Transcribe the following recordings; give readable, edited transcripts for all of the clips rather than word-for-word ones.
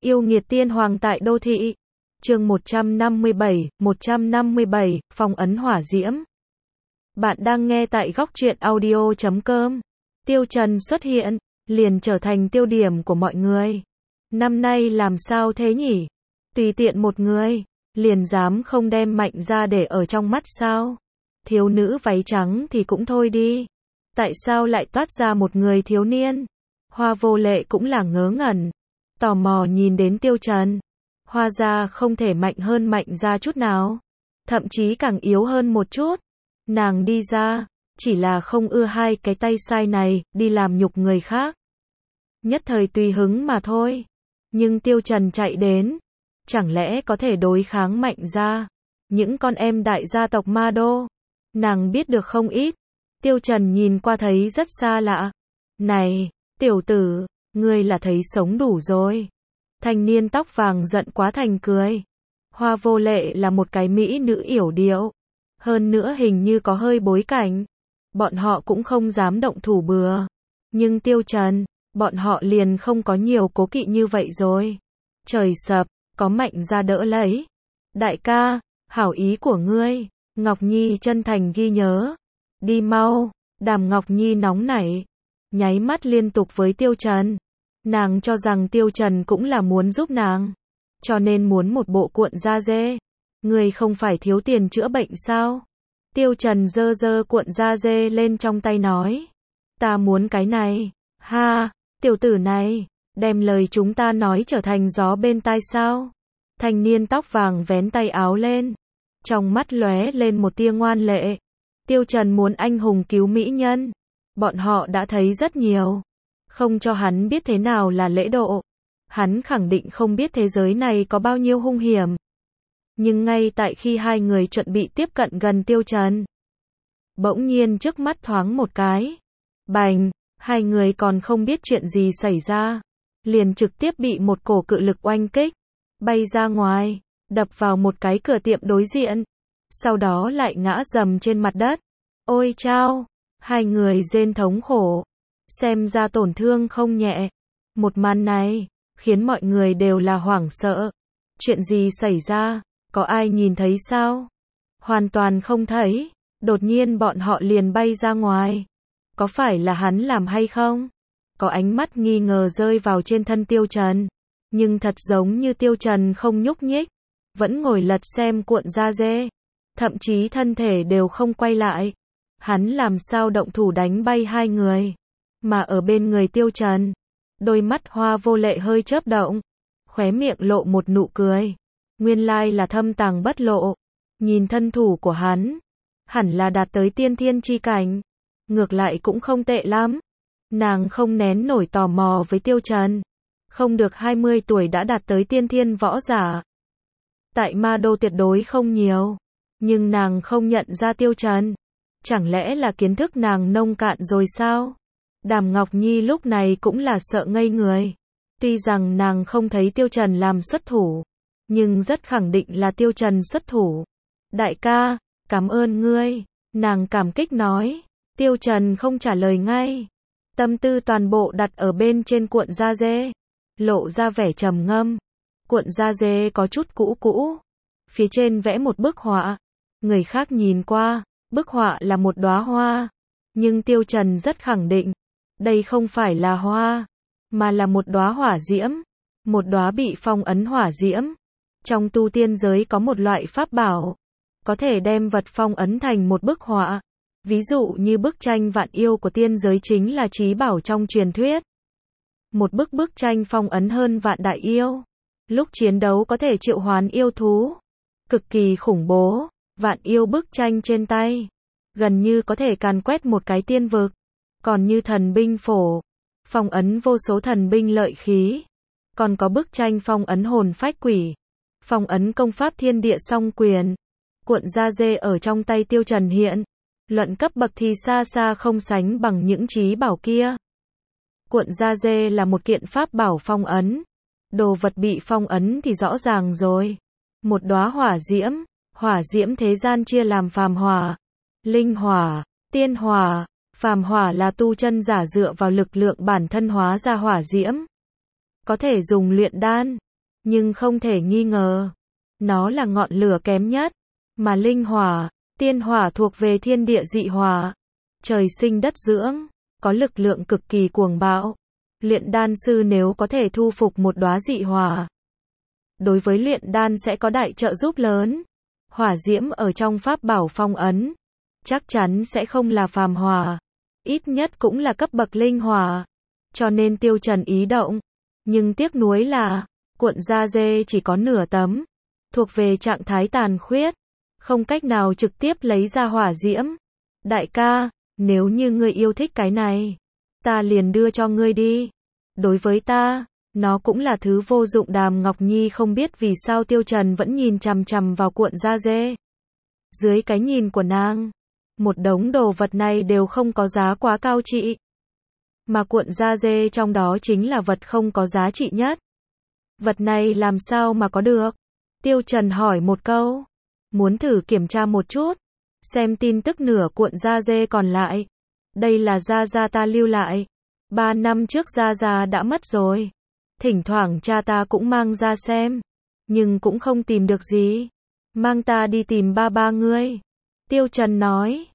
Yêu nghiệt tiên hoàng tại đô thị. Chương 157, phong ấn hỏa diễm. Bạn đang nghe tại góc truyện audio.com. Tiêu Trần xuất hiện, liền trở thành tiêu điểm của mọi người. Năm nay làm sao thế nhỉ? Tùy tiện một người, liền dám không đem Mạnh ra để ở trong mắt sao? Thiếu nữ váy trắng thì cũng thôi đi. Tại sao lại toát ra một người thiếu niên? Hoa Vô Lệ cũng là ngớ ngẩn. Tò mò nhìn đến Tiêu Trần. Hoa gia không thể mạnh hơn Mạnh gia chút nào. Thậm chí càng yếu hơn một chút. Nàng đi ra, chỉ là không ưa hai cái tay sai này, đi làm nhục người khác. Nhất thời tùy hứng mà thôi. Nhưng Tiêu Trần chạy đến. Chẳng lẽ có thể đối kháng Mạnh gia? Những con em đại gia tộc Ma Đô. Nàng biết được không ít. Tiêu Trần nhìn qua thấy rất xa lạ. Này, tiểu tử, ngươi là thấy sống đủ rồi. Thanh niên tóc vàng giận quá thành cười. Hoa Vô Lệ là một cái mỹ nữ yểu điệu. Hơn nữa hình như có hơi bối cảnh. Bọn họ cũng không dám động thủ bừa. Nhưng Tiêu Trần, bọn họ liền không có nhiều cố kỵ như vậy rồi. Trời sập, có Mạnh ra đỡ lấy. Đại ca, hảo ý của ngươi. Ngọc Nhi chân thành ghi nhớ. Đi mau, Đàm Ngọc Nhi nóng nảy. Nháy mắt liên tục với Tiêu Trần. Nàng cho rằng Tiêu Trần cũng là muốn giúp nàng. Cho nên muốn một bộ cuộn da dê. Người không phải thiếu tiền chữa bệnh sao? Tiêu Trần giơ giơ cuộn da dê lên trong tay nói. Ta muốn cái này. Ha, tiểu tử này, đem lời chúng ta nói trở thành gió bên tai sao? Thanh niên tóc vàng vén tay áo lên. Trong mắt lóe lên một tia ngoan lệ. Tiêu Trần muốn anh hùng cứu mỹ nhân. Bọn họ đã thấy rất nhiều. Không cho hắn biết thế nào là lễ độ. Hắn khẳng định không biết thế giới này có bao nhiêu hung hiểm. Nhưng ngay tại khi hai người chuẩn bị tiếp cận gần Tiêu Trần. Bỗng nhiên trước mắt thoáng một cái. Bành, hai người còn không biết chuyện gì xảy ra. Liền trực tiếp bị một cổ cự lực oanh kích. Bay ra ngoài, đập vào một cái cửa tiệm đối diện. Sau đó lại ngã rầm trên mặt đất. Ôi chao, hai người rên thống khổ. Xem ra tổn thương không nhẹ. Một màn này, khiến mọi người đều là hoảng sợ. Chuyện gì xảy ra? Có ai nhìn thấy sao? Hoàn toàn không thấy. Đột nhiên bọn họ liền bay ra ngoài. Có phải là hắn làm hay không? Có ánh mắt nghi ngờ rơi vào trên thân Tiêu Trần. Nhưng thật giống như Tiêu Trần không nhúc nhích. Vẫn ngồi lật xem cuộn da dê. Thậm chí thân thể đều không quay lại. Hắn làm sao động thủ đánh bay hai người. Mà ở bên người Tiêu Trần. Đôi mắt Hoa Vô Lệ hơi chớp động. Khóe miệng lộ một nụ cười. Nguyên lai là thâm tàng bất lộ. Nhìn thân thủ của hắn. Hẳn là đạt tới tiên thiên chi cảnh. Ngược lại cũng không tệ lắm. Nàng không nén nổi tò mò với Tiêu Trần. Không được 20 tuổi đã đạt tới tiên thiên võ giả. Tại Ma Đô tuyệt đối không nhiều. Nhưng nàng không nhận ra Tiêu Trần. Chẳng lẽ là kiến thức nàng nông cạn rồi sao? Đàm Ngọc Nhi lúc này cũng là sợ ngây người. Tuy rằng nàng không thấy Tiêu Trần làm xuất thủ. Nhưng rất khẳng định là Tiêu Trần xuất thủ. Đại ca, cảm ơn ngươi. Nàng cảm kích nói. Tiêu Trần không trả lời ngay. Tâm tư toàn bộ đặt ở bên trên cuộn da dê. Lộ ra vẻ trầm ngâm. Cuộn da dê có chút cũ cũ. Phía trên vẽ một bức họa. Người khác nhìn qua, bức họa là một đóa hoa. Nhưng Tiêu Trần rất khẳng định. Đây không phải là hoa. Mà là một đóa hỏa diễm. Một đóa bị phong ấn hỏa diễm. Trong tu tiên giới có một loại pháp bảo. Có thể đem vật phong ấn thành một bức họa. Ví dụ như bức tranh vạn yêu của tiên giới chính là trí bảo trong truyền thuyết. Một bức tranh phong ấn hơn vạn đại yêu. Lúc chiến đấu có thể triệu hoán yêu thú. Cực kỳ khủng bố. Vạn yêu bức tranh trên tay. Gần như có thể càn quét một cái tiên vực. Còn như thần binh phổ. Phong ấn vô số thần binh lợi khí. Còn có bức tranh phong ấn hồn phách quỷ. Phong ấn công pháp thiên địa song quyền. Cuộn da dê ở trong tay Tiêu Trần hiện. Luận cấp bậc thì xa xa không sánh bằng những trí bảo kia. Cuộn da dê là một kiện pháp bảo phong ấn. Đồ vật bị phong ấn thì rõ ràng rồi. Một đóa hỏa diễm thế gian chia làm phàm hỏa, linh hỏa, tiên hỏa. Phàm hỏa là tu chân giả dựa vào lực lượng bản thân hóa ra hỏa diễm. Có thể dùng luyện đan, nhưng không thể nghi ngờ, nó là ngọn lửa kém nhất, mà linh hỏa, tiên hỏa thuộc về thiên địa dị hỏa, trời sinh đất dưỡng, có lực lượng cực kỳ cuồng bạo. Luyện đan sư nếu có thể thu phục một đóa dị hỏa, đối với luyện đan sẽ có đại trợ giúp lớn. Hỏa diễm ở trong pháp bảo phong ấn, chắc chắn sẽ không là phàm hỏa, ít nhất cũng là cấp bậc linh hỏa. Cho nên Tiêu Trần ý động, nhưng tiếc nuối là, cuộn da dê chỉ có nửa tấm, thuộc về trạng thái tàn khuyết, không cách nào trực tiếp lấy ra hỏa diễm. Đại ca, nếu như ngươi yêu thích cái này, ta liền đưa cho ngươi đi. Đối với ta, nó cũng là thứ vô dụng. Đàm Ngọc Nhi không biết vì sao Tiêu Trần vẫn nhìn chằm chằm vào cuộn da dê. Dưới cái nhìn của nàng, một đống đồ vật này đều không có giá quá cao trị. Mà cuộn da dê trong đó chính là vật không có giá trị nhất. Vật này làm sao mà có được? Tiêu Trần hỏi một câu. Muốn thử kiểm tra một chút. Xem tin tức nửa cuộn da dê còn lại. Đây là gia gia ta lưu lại. 3 năm trước gia gia đã mất rồi. Thỉnh thoảng cha ta cũng mang ra xem. Nhưng cũng không tìm được gì. Mang ta đi tìm ba ba ngươi. Tiêu Trần nói.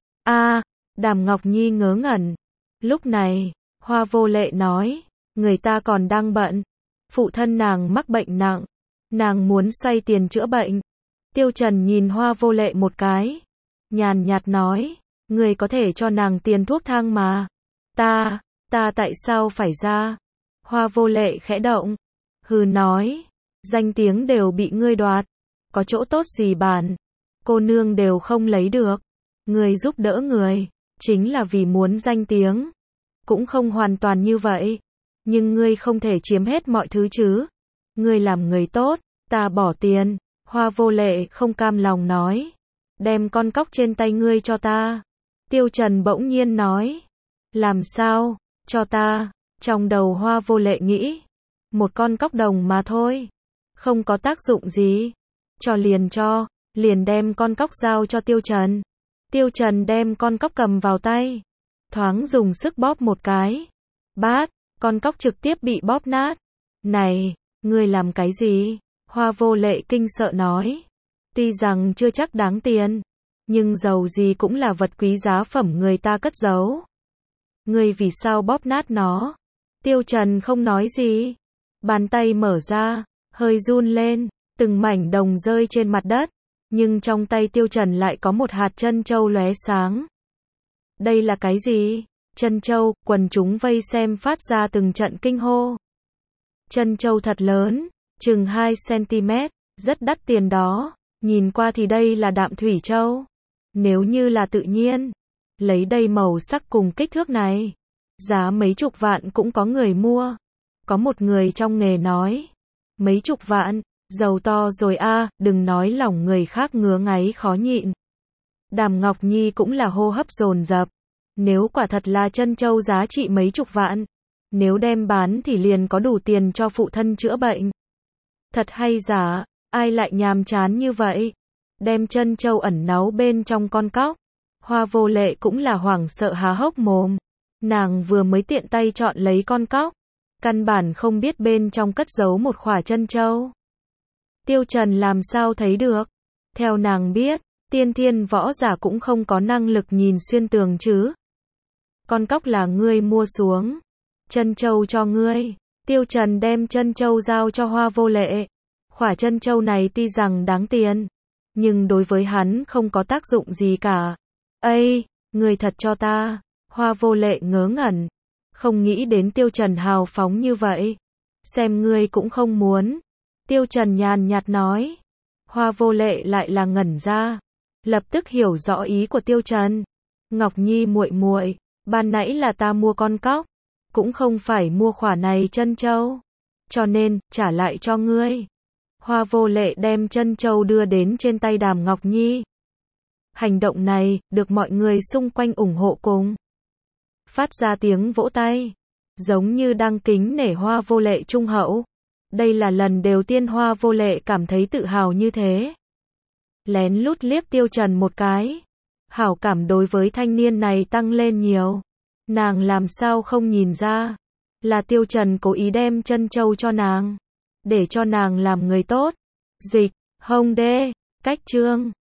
Đàm Ngọc Nhi ngớ ngẩn. Lúc này, Hoa Vô Lệ nói. Người ta còn đang bận. Phụ thân nàng mắc bệnh nặng. Nàng muốn xoay tiền chữa bệnh. Tiêu Trần nhìn Hoa Vô Lệ một cái. Nhàn nhạt nói. Người có thể cho nàng tiền thuốc thang mà. Ta tại sao phải ra? Hoa Vô Lệ khẽ động. Hừ nói. Danh tiếng đều bị ngươi đoạt. Có chỗ tốt gì bản cô nương đều không lấy được. Ngươi giúp đỡ người, chính là vì muốn danh tiếng. Cũng không hoàn toàn như vậy. Nhưng ngươi không thể chiếm hết mọi thứ chứ. Ngươi làm người tốt, ta bỏ tiền. Hoa Vô Lệ không cam lòng nói. Đem con cóc trên tay ngươi cho ta. Tiêu Trần bỗng nhiên nói. Làm sao, cho ta? Trong đầu Hoa Vô Lệ nghĩ. Một con cóc đồng mà thôi. Không có tác dụng gì. Cho, liền đem con cóc giao cho Tiêu Trần. Tiêu Trần đem con cóc cầm vào tay. Thoáng dùng sức bóp một cái. Bát, con cóc trực tiếp bị bóp nát. Này, ngươi làm cái gì? Hoa Vô Lệ kinh sợ nói. Tuy rằng chưa chắc đáng tiền, nhưng dầu gì cũng là vật quý giá phẩm người ta cất giấu. Ngươi vì sao bóp nát nó? Tiêu Trần không nói gì. Bàn tay mở ra, hơi run lên, từng mảnh đồng rơi trên mặt đất. Nhưng trong tay Tiêu Trần lại có một hạt trân châu lóe sáng. Đây là cái gì? Trân châu, quần chúng vây xem phát ra từng trận kinh hô. Trân châu thật lớn, chừng 2 cm, rất đắt tiền đó. Nhìn qua thì đây là đạm thủy châu. Nếu như là tự nhiên, lấy đây màu sắc cùng kích thước này, giá mấy chục vạn cũng có người mua. Có một người trong nghề nói, mấy chục vạn, giàu to rồi a, đừng nói lòng người khác ngứa ngáy khó nhịn. Đàm Ngọc Nhi cũng là hô hấp dồn dập. Nếu quả thật là trân châu giá trị mấy chục vạn, nếu đem bán thì liền có đủ tiền cho phụ thân chữa bệnh. Thật hay giả, ai lại nhàm chán như vậy? Đem trân châu ẩn náu bên trong con cóc. Hoa Vô Lệ cũng là hoảng sợ há hốc mồm. Nàng vừa mới tiện tay chọn lấy con cóc, căn bản không biết bên trong cất giấu một khỏa trân châu. Tiêu Trần làm sao thấy được? Theo nàng biết, tiên thiên võ giả cũng không có năng lực nhìn xuyên tường chứ. Con cóc là ngươi mua xuống, trân châu cho ngươi. Tiêu Trần đem trân châu giao cho Hoa Vô Lệ. Khỏa trân châu này tuy rằng đáng tiền, nhưng đối với hắn không có tác dụng gì cả. Ây, ngươi thật cho ta? Hoa Vô Lệ ngớ ngẩn, không nghĩ đến Tiêu Trần hào phóng như vậy. Xem ngươi cũng không muốn. Tiêu Trần nhàn nhạt nói. Hoa Vô Lệ lại là ngẩn ra, lập tức hiểu rõ ý của Tiêu Trần. Ngọc Nhi muội muội, ban nãy là ta mua con cóc, cũng không phải mua khỏa này trân châu, cho nên trả lại cho ngươi. Hoa Vô Lệ đem trân châu đưa đến trên tay Đàm Ngọc Nhi. Hành động này được mọi người xung quanh ủng hộ cùng phát ra tiếng vỗ tay, giống như đang kính nể Hoa Vô Lệ trung hậu. Đây là lần đầu tiên Hoa Vô Lệ cảm thấy tự hào như thế. Lén lút liếc Tiêu Trần một cái, hảo cảm đối với thanh niên này tăng lên nhiều. Nàng làm sao không nhìn ra, là Tiêu Trần cố ý đem trân châu cho nàng. để cho nàng làm người tốt. Dịch, Hồng Đê, Cách Chương.